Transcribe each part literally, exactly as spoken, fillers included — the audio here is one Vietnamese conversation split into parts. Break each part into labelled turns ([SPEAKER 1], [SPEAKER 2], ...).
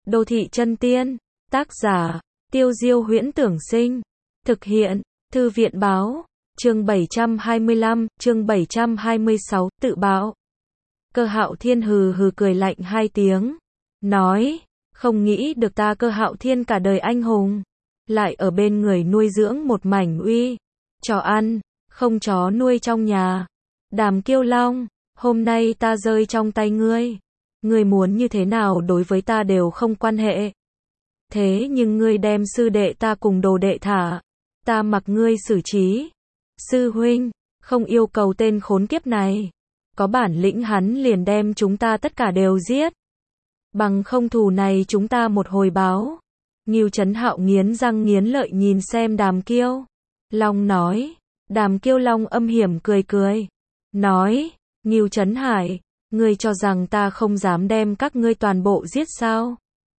[SPEAKER 1] Đô thị chân tiên, tác giả, Tiêu Diêu Huyễn Tưởng Sinh, thực hiện, Thư viện báo, chương bảy trăm hai mươi lăm, chương bảy trăm hai mươi sáu, tự bạo. Cơ Hạo Thiên hừ hừ cười lạnh hai tiếng, nói, không nghĩ được ta Cơ Hạo Thiên cả đời anh hùng, lại ở bên người nuôi dưỡng một mảnh uy, chó ăn, không chó nuôi trong nhà. Đàm Kiêu Long, hôm nay ta rơi trong tay ngươi, ngươi muốn như thế nào đối với ta đều không quan hệ. Thế nhưng ngươi đem sư đệ ta cùng đồ đệ thả, ta mặc ngươi xử trí. Sư huynh, không yêu cầu tên khốn kiếp này, có bản lĩnh hắn liền đem chúng ta tất cả đều giết. Bằng không thù này chúng ta một hồi báo. Ngưu Chấn Hạo nghiến răng nghiến lợi nhìn xem Đàm Kiêu Long nói. Đàm Kiêu Long âm hiểm cười cười, nói, Ngưu Chấn Hải, ngươi cho rằng ta không dám đem các ngươi toàn bộ giết sao?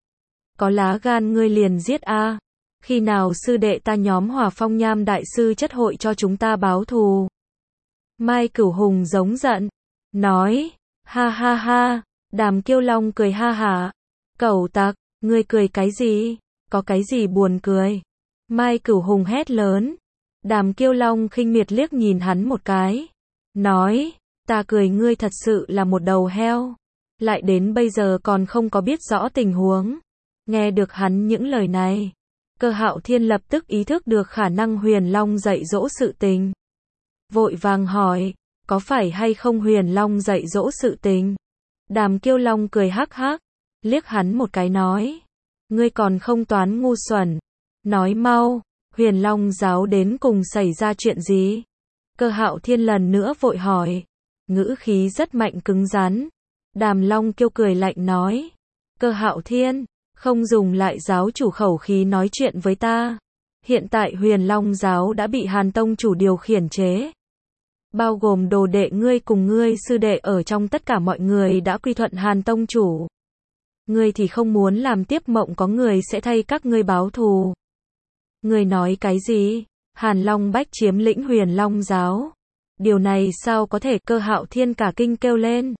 [SPEAKER 1] Có lá gan ngươi liền giết a. Khi nào sư đệ ta nhóm Hỏa Phong Nham đại sư chất hội cho chúng ta báo thù? Mai Cửu Hùng giống giận, nói, ha ha ha. Đàm Kiêu Long cười ha hả, cẩu tặc, ngươi cười cái gì? Có cái gì buồn cười? Mai Cửu Hùng hét lớn. Đàm Kiêu Long khinh miệt liếc nhìn hắn một cái, nói, ta cười ngươi thật sự là một đầu heo, lại đến bây giờ còn không có biết rõ tình huống. Nghe được hắn những lời này, Cơ Hạo Thiên lập tức ý thức được khả năng Huyền Long dạy dỗ sự tình. Vội vàng hỏi, có phải hay không Huyền Long dạy dỗ sự tình? Đàm Kiêu Long cười hắc hắc, liếc hắn một cái nói, ngươi còn không toán ngu xuẩn, nói mau, Huyền Long giáo đến cùng xảy ra chuyện gì? Cơ Hạo Thiên lần nữa vội hỏi, ngữ khí rất mạnh cứng rắn. Đàm Long Kiêu cười lạnh nói, Cơ Hạo Thiên, không dùng lại giáo chủ khẩu khí nói chuyện với ta. Hiện tại Huyền Long giáo đã bị Hàn Tông chủ điều khiển chế, bao gồm đồ đệ ngươi cùng ngươi sư đệ ở trong tất cả mọi người đã quy thuận Hàn Tông chủ. Ngươi thì không muốn làm tiếp mộng có người sẽ thay các ngươi báo thù. Ngươi nói cái gì? Hàn Long Bách chiếm lĩnh Huyền Long giáo. Điều này sao có thể? Cơ Hạo Thiên cả kinh kêu lên.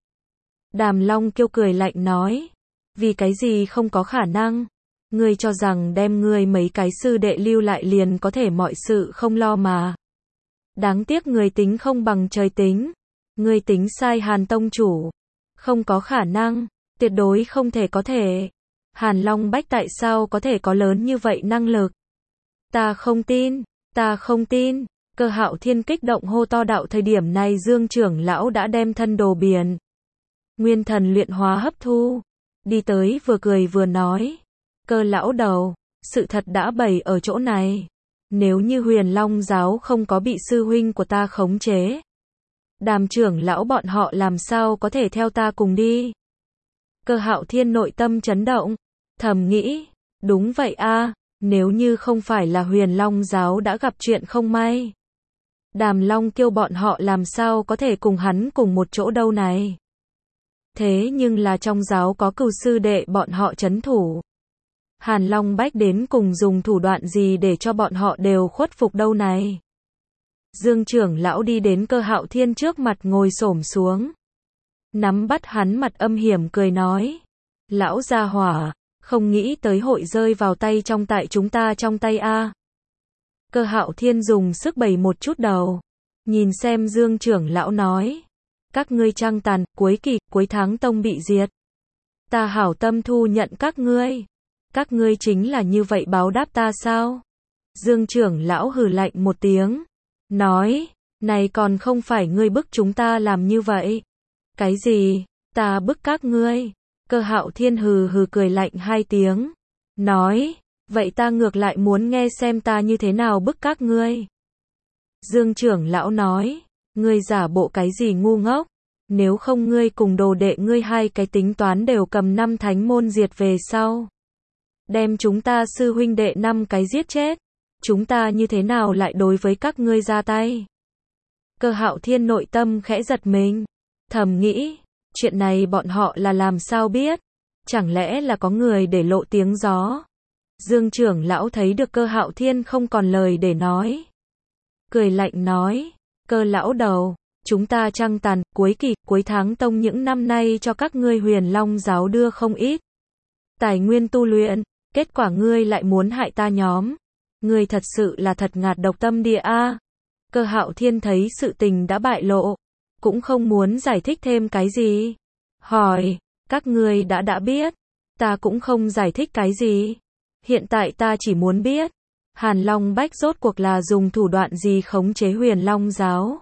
[SPEAKER 1] Đàm Long Kiêu cười lạnh nói, vì cái gì không có khả năng? Ngươi cho rằng đem ngươi mấy cái sư đệ lưu lại liền có thể mọi sự không lo mà. Đáng tiếc người tính không bằng trời tính. Ngươi tính sai Hàn Tông chủ. Không có khả năng, tuyệt đối không thể có thể. Hàn Long Bách tại sao có thể có lớn như vậy năng lực? Ta không tin, ta không tin. Cơ Hạo Thiên kích động hô to. Đạo thời điểm này Dương trưởng lão đã đem thân đồ biển nguyên thần luyện hóa hấp thu, đi tới vừa cười vừa nói, Cơ lão đầu, sự thật đã bày ở chỗ này. Nếu như Huyền Long giáo không có bị sư huynh của ta khống chế, Đàm trưởng lão bọn họ làm sao có thể theo ta cùng đi? Cơ Hạo Thiên nội tâm chấn động, thầm nghĩ, đúng vậy a, nếu như không phải là Huyền Long giáo đã gặp chuyện không may, Đàm Long Kiêu bọn họ làm sao có thể cùng hắn cùng một chỗ đâu này? Thế nhưng là trong giáo có cửu sư đệ bọn họ trấn thủ. Hàn Long Bách đến cùng dùng thủ đoạn gì để cho bọn họ đều khuất phục đâu này? Dương trưởng lão đi đến Cơ Hạo Thiên trước mặt ngồi xổm xuống, nắm bắt hắn mặt âm hiểm cười nói, lão gia hỏa, không nghĩ tới hội rơi vào tay trong tại chúng ta trong tay a. Cơ Hạo Thiên dùng sức bày một chút đầu, nhìn xem Dương trưởng lão nói, các ngươi trăng tàn, cuối kỳ, cuối tháng tông bị diệt. Ta hảo tâm thu nhận các ngươi. Các ngươi chính là như vậy báo đáp ta sao? Dương trưởng lão hừ lạnh một tiếng, nói, này còn không phải ngươi bức chúng ta làm như vậy. Cái gì? Ta bức các ngươi? Cơ Hạo Thiên hừ hừ cười lạnh hai tiếng, nói, vậy ta ngược lại muốn nghe xem ta như thế nào bức các ngươi. Dương trưởng lão nói, ngươi giả bộ cái gì ngu ngốc, nếu không ngươi cùng đồ đệ ngươi hai cái tính toán đều cầm năm thánh môn diệt về sau, đem chúng ta sư huynh đệ năm cái giết chết, chúng ta như thế nào lại đối với các ngươi ra tay? Cơ Hạo Thiên nội tâm khẽ giật mình, thầm nghĩ, chuyện này bọn họ là làm sao biết? Chẳng lẽ là có người để lộ tiếng gió? Dương trưởng lão thấy được Cơ Hạo Thiên không còn lời để nói, cười lạnh nói, Cơ lão đầu, chúng ta trăng tàn, cuối kỳ, cuối tháng tông những năm nay cho các ngươi Huyền Long giáo đưa không ít. tài nguyên tu luyện, kết quả ngươi lại muốn hại ta nhóm. Ngươi thật sự là thật ngạt độc tâm địa a. Cơ Hạo Thiên thấy sự tình đã bại lộ, cũng không muốn giải thích thêm cái gì. Hỏi, các ngươi đã đã biết, ta cũng không giải thích cái gì. Hiện tại ta chỉ muốn biết, Hàn Long Bách rốt cuộc là dùng thủ đoạn gì khống chế Huyền Long giáo.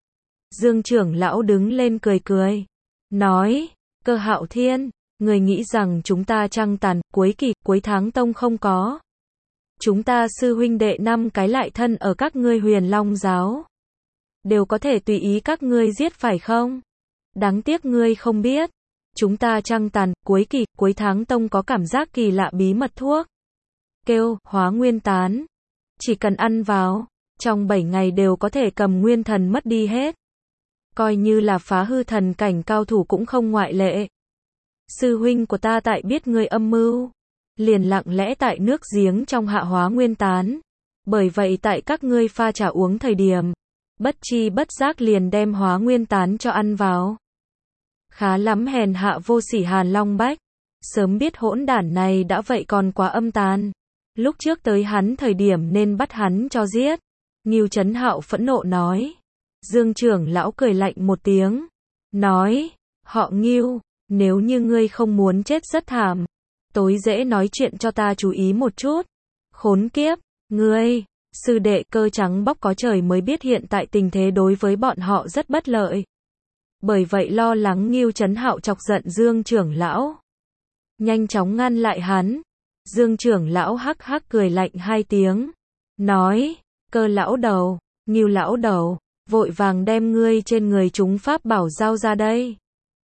[SPEAKER 1] Dương trưởng lão đứng lên cười cười, nói, Cơ Hạo Thiên, người nghĩ rằng chúng ta trăng tàn, cuối kỳ, cuối tháng tông không có. Chúng ta sư huynh đệ năm cái lại thân ở các ngươi Huyền Long giáo. Đều có thể tùy ý các ngươi giết phải không? Đáng tiếc ngươi không biết. Chúng ta trăng tàn, cuối kỳ, cuối tháng tông có cảm giác kỳ lạ bí mật thuốc. Kêu, hóa nguyên tán. Chỉ cần ăn vào, trong bảy ngày đều có thể cầm nguyên thần mất đi hết. Coi như là phá hư thần cảnh cao thủ cũng không ngoại lệ. Sư huynh của ta tại biết ngươi âm mưu, liền lặng lẽ tại nước giếng trong hạ hóa nguyên tán. Bởi vậy tại các ngươi pha trà uống thời điểm, bất chi bất giác liền đem hóa nguyên tán cho ăn vào. Khá lắm hèn hạ vô sỉ Hàn Long Bách. Sớm biết hỗn đản này đã vậy còn quá âm tàn. Lúc trước tới hắn thời điểm nên bắt hắn cho giết. Ngưu Chấn Hạo phẫn nộ nói. Dương trưởng lão cười lạnh một tiếng. Nói, họ Ngưu, nếu như ngươi không muốn chết rất thảm, tối dễ nói chuyện cho ta chú ý một chút. Khốn kiếp, ngươi, sư đệ Cơ trắng bóc có trời mới biết hiện tại tình thế đối với bọn họ rất bất lợi. Bởi vậy lo lắng Ngưu Chấn Hạo chọc giận Dương trưởng lão. Nhanh chóng ngăn lại hắn. Dương trưởng lão hắc hắc cười lạnh hai tiếng. Nói, Cơ lão đầu, Ngưu lão đầu, vội vàng đem ngươi trên người chúng pháp bảo giao ra đây.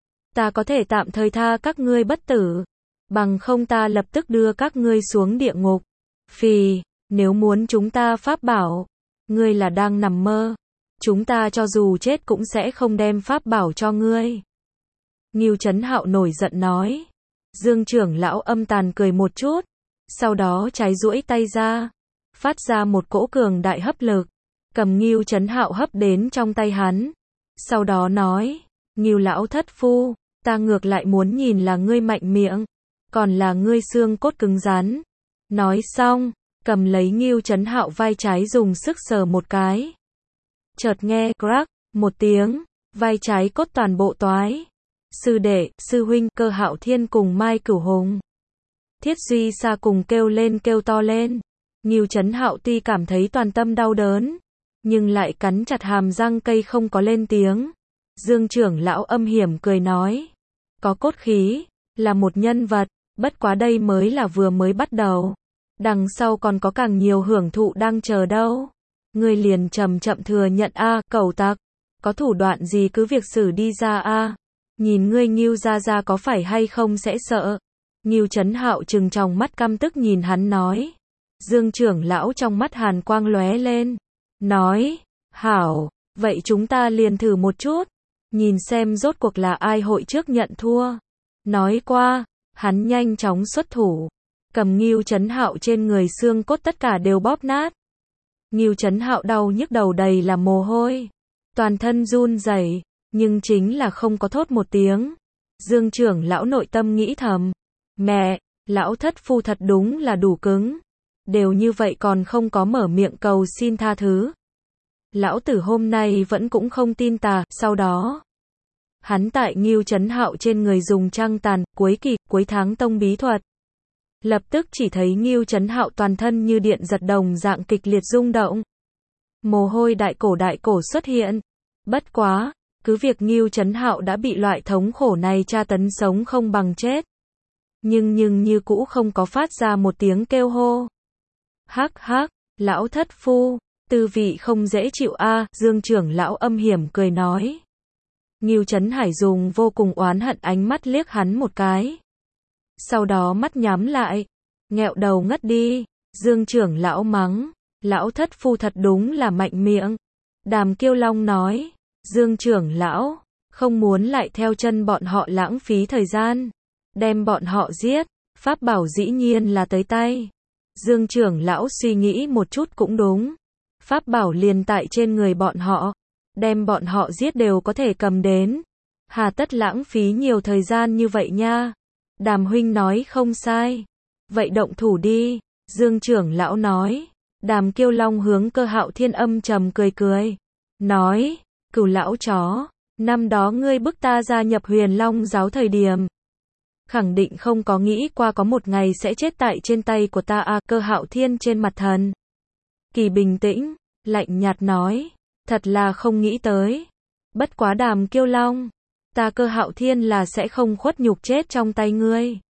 [SPEAKER 1] Ta có thể tạm thời tha các ngươi bất tử. Bằng không ta lập tức đưa các ngươi xuống địa ngục. Phì, nếu muốn chúng ta pháp bảo, ngươi là đang nằm mơ. Chúng ta cho dù chết cũng sẽ không đem pháp bảo cho ngươi. Ngưu Chấn Hạo nổi giận nói. Dương trưởng lão âm tàn cười một chút. Sau đó trái duỗi tay ra. Phát ra một cỗ cường đại hấp lực. Cầm Ngưu Chấn Hạo hấp đến trong tay hắn. Sau đó nói. Ngưu lão thất phu, ta ngược lại muốn nhìn là ngươi mạnh miệng. Còn là ngươi xương cốt cứng rắn. Nói xong, cầm lấy Ngưu Chấn Hạo vai trái dùng sức sờ một cái. Chợt nghe crack một tiếng, vai trái cốt toàn bộ toái. Sư đệ, sư huynh, Cơ Hạo Thiên cùng Mai Cửu Hùng, Thiết Duy Sa cùng kêu lên kêu to lên. Ngưu Chấn Hạo tuy cảm thấy toàn tâm đau đớn, nhưng lại cắn chặt hàm răng cây không có lên tiếng. Dương trưởng lão âm hiểm cười nói, có cốt khí, là một nhân vật, bất quá đây mới là vừa mới bắt đầu. Đằng sau còn có càng nhiều hưởng thụ đang chờ đâu. Ngươi liền chậm chậm thừa nhận a, à, cẩu tặc, có thủ đoạn gì cứ việc xử đi ra a. À. Nhìn ngươi Ngưu gia gia có phải hay không sẽ sợ. Ngưu Chấn Hạo trừng tròng mắt căm tức nhìn hắn nói. Dương trưởng lão trong mắt hàn quang lóe lên, nói, hảo, vậy chúng ta liền thử một chút, nhìn xem rốt cuộc là ai hội trước nhận thua. Nói qua, hắn nhanh chóng xuất thủ, cầm Ngưu Chấn Hạo trên người xương cốt tất cả đều bóp nát. Ngưu Chấn Hạo đau nhức đầu đầy là mồ hôi, toàn thân run rẩy, nhưng chính là không có thốt một tiếng. Dương trưởng lão nội tâm nghĩ thầm, mẹ, lão thất phu thật đúng là đủ cứng, đều như vậy còn không có mở miệng cầu xin tha thứ. Lão tử hôm nay vẫn cũng không tin tà. Sau đó, hắn tại Ngưu Chấn Hạo trên người dùng trăng tàn, cuối kỳ, cuối tháng tông bí thuật. Lập tức chỉ thấy Ngưu Chấn Hạo toàn thân như điện giật đồng dạng kịch liệt rung động. Mồ hôi đại cổ đại cổ xuất hiện. Bất quá, cứ việc Ngưu Chấn Hạo đã bị loại thống khổ này tra tấn sống không bằng chết. Nhưng nhưng như cũ không có phát ra một tiếng kêu hô. Hắc hắc, lão thất phu, tư vị không dễ chịu a. À, Dương trưởng lão âm hiểm cười nói. Ngưu Chấn Hải dùng vô cùng oán hận ánh mắt liếc hắn một cái. Sau đó mắt nhắm lại, nghẹo đầu ngất đi. Dương trưởng lão mắng, lão thất phu thật đúng là mạnh miệng. Đàm Kiêu Long nói, Dương trưởng lão, không muốn lại theo chân bọn họ lãng phí thời gian, đem bọn họ giết, pháp bảo dĩ nhiên là tới tay. Dương trưởng lão suy nghĩ một chút cũng đúng, pháp bảo liền tại trên người bọn họ, đem bọn họ giết đều có thể cầm đến, hà tất lãng phí nhiều thời gian như vậy nha. Đàm huynh nói không sai. Vậy động thủ đi, Dương trưởng lão nói. Đàm Kiêu Long hướng Cơ Hạo Thiên âm trầm cười cười. Nói, Cửu lão chó, năm đó ngươi bức ta gia nhập Huyền Long giáo thời điểm. Khẳng định không có nghĩ qua có một ngày sẽ chết tại trên tay của ta à. Cơ Hạo Thiên trên mặt thần kỳ bình tĩnh, lạnh nhạt nói. Thật là không nghĩ tới. Bất quá Đàm Kiêu Long, ta Cơ Hạo Thiên là sẽ không khuất nhục chết trong tay ngươi.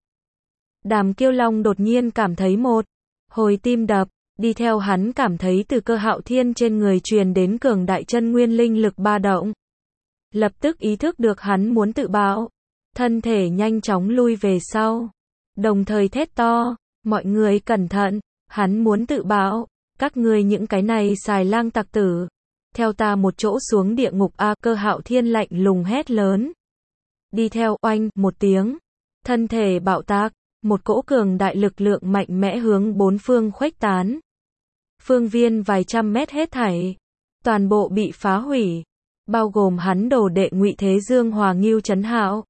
[SPEAKER 1] Đàm Kiêu Long đột nhiên cảm thấy một hồi tim đập, đi theo hắn cảm thấy từ Cơ Hạo Thiên trên người truyền đến cường đại chân nguyên linh lực ba động. Lập tức ý thức được hắn muốn tự bạo, thân thể nhanh chóng lui về sau, đồng thời thét to, mọi người cẩn thận, hắn muốn tự bạo, các ngươi những cái này xài lang tặc tử, theo ta một chỗ xuống địa ngục a. Cơ Hạo Thiên lạnh lùng hét lớn. Đi theo oanh một tiếng, thân thể bạo tạc, một cỗ cường đại lực lượng mạnh mẽ hướng bốn phương khuếch tán. Phương viên vài trăm mét hết thảy, toàn bộ bị phá hủy, bao gồm hắn đồ đệ Ngụy Thế Dương, Hòa Ngưu, Trấn Hạo,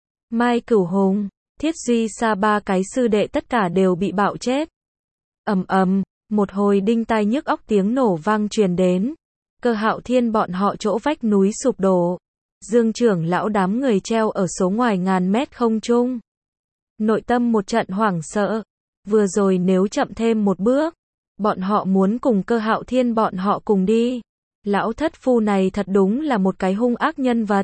[SPEAKER 1] Mai Cửu Hùng, Thiết Duy Sa ba cái sư đệ tất cả đều bị bạo chết. Ầm ầm, một hồi đinh tai nhức óc tiếng nổ vang truyền đến. Cơ Hạo Thiên bọn họ chỗ vách núi sụp đổ. Dương trưởng lão đám người treo ở số ngoài ngàn mét không trung. Nội tâm một trận hoảng sợ. Vừa rồi nếu chậm thêm một bước, bọn họ muốn cùng Cơ Hạo Thiên bọn họ cùng đi. Lão thất phu này thật đúng là một cái hung ác nhân vật.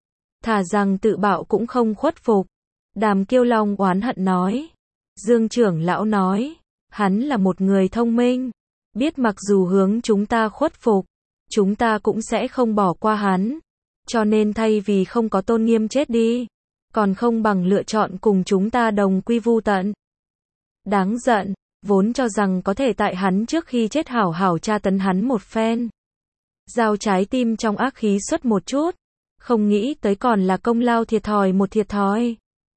[SPEAKER 1] Thà rằng tự bạo cũng không khuất phục. Đàm Kiêu Long oán hận nói. Dương trưởng lão nói, hắn là một người thông minh, biết mặc dù hướng chúng ta khuất phục, chúng ta cũng sẽ không bỏ qua hắn. Cho nên thay vì không có tôn nghiêm chết đi, còn không bằng lựa chọn cùng chúng ta đồng quy vu tận. Đáng giận, vốn cho rằng có thể tại hắn trước khi chết hảo hảo tra tấn hắn một phen. Giao trái tim trong ác khí xuất một chút, không nghĩ tới còn là công lao thiệt thòi một thiệt thòi.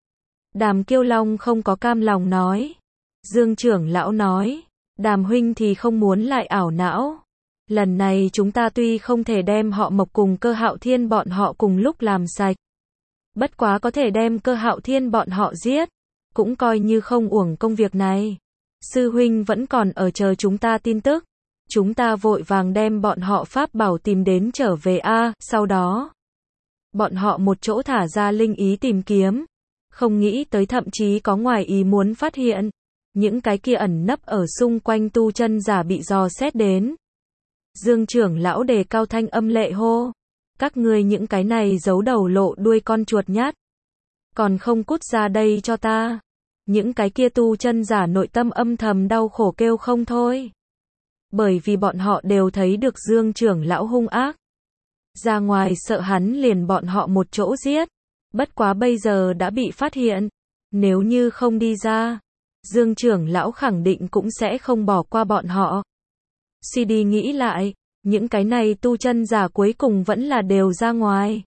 [SPEAKER 1] Đàm Kiêu Long không có cam lòng nói. Dương trưởng lão nói, Đàm huynh thì không muốn lại ảo não. Lần này chúng ta tuy không thể đem họ Mộc cùng Cơ Hạo Thiên bọn họ cùng lúc làm sạch, bất quá có thể đem Cơ Hạo Thiên bọn họ giết, cũng coi như không uổng công việc này. Sư huynh vẫn còn ở chờ chúng ta tin tức, chúng ta vội vàng đem bọn họ pháp bảo tìm đến trở về a. Sau đó, bọn họ một chỗ thả ra linh ý tìm kiếm, không nghĩ tới thậm chí có ngoài ý muốn phát hiện, những cái kia ẩn nấp ở xung quanh tu chân giả bị dò xét đến. Dương trưởng lão đề cao thanh âm lệ hô, các ngươi những cái này giấu đầu lộ đuôi con chuột nhát, còn không cút ra đây cho ta. Những cái kia tu chân giả nội tâm âm thầm đau khổ kêu không thôi, bởi vì bọn họ đều thấy được Dương trưởng lão hung ác, ra ngoài sợ hắn liền bọn họ một chỗ giết. Bất quá bây giờ đã bị phát hiện, nếu như không đi ra, Dương trưởng lão khẳng định cũng sẽ không bỏ qua bọn họ. Suy đi nghĩ lại, những cái này tu chân giả cuối cùng vẫn là đều ra ngoài.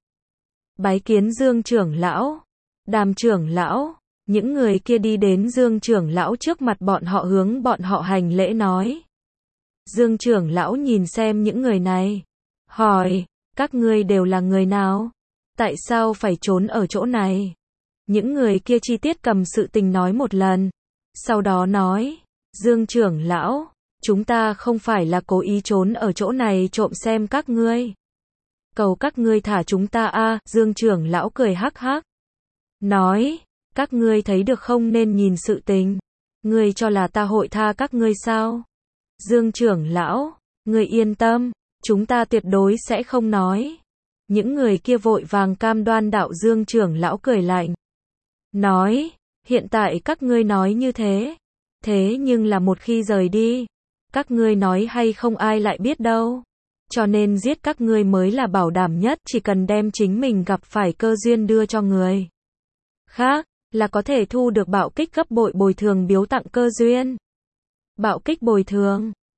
[SPEAKER 1] Bái kiến Dương trưởng lão, Đàm trưởng lão, những người kia đi đến Dương trưởng lão trước mặt bọn họ hướng bọn họ hành lễ nói. Dương trưởng lão nhìn xem những người này, hỏi, các ngươi đều là người nào? Tại sao phải trốn ở chỗ này? Những người kia chi tiết cầm sự tình nói một lần, sau đó nói, Dương trưởng lão, chúng ta không phải là cố ý trốn ở chỗ này trộm xem các ngươi. Cầu các ngươi thả chúng ta a. Dương trưởng lão cười hắc hắc, nói, các ngươi thấy được không nên nhìn sự tình. Ngươi cho là ta hội tha các ngươi sao? Dương trưởng lão, ngươi yên tâm, chúng ta tuyệt đối sẽ không nói. Những người kia vội vàng cam đoan đạo. Dương trưởng lão cười lạnh, nói, hiện tại các ngươi nói như thế, thế nhưng là một khi rời đi, các ngươi nói hay không ai lại biết đâu. Cho nên giết các ngươi mới là bảo đảm nhất, chỉ cần đem chính mình gặp phải cơ duyên đưa cho người khác, là có thể thu được bạo kích gấp bội bồi thường biếu tặng cơ duyên. Bạo kích bồi thường,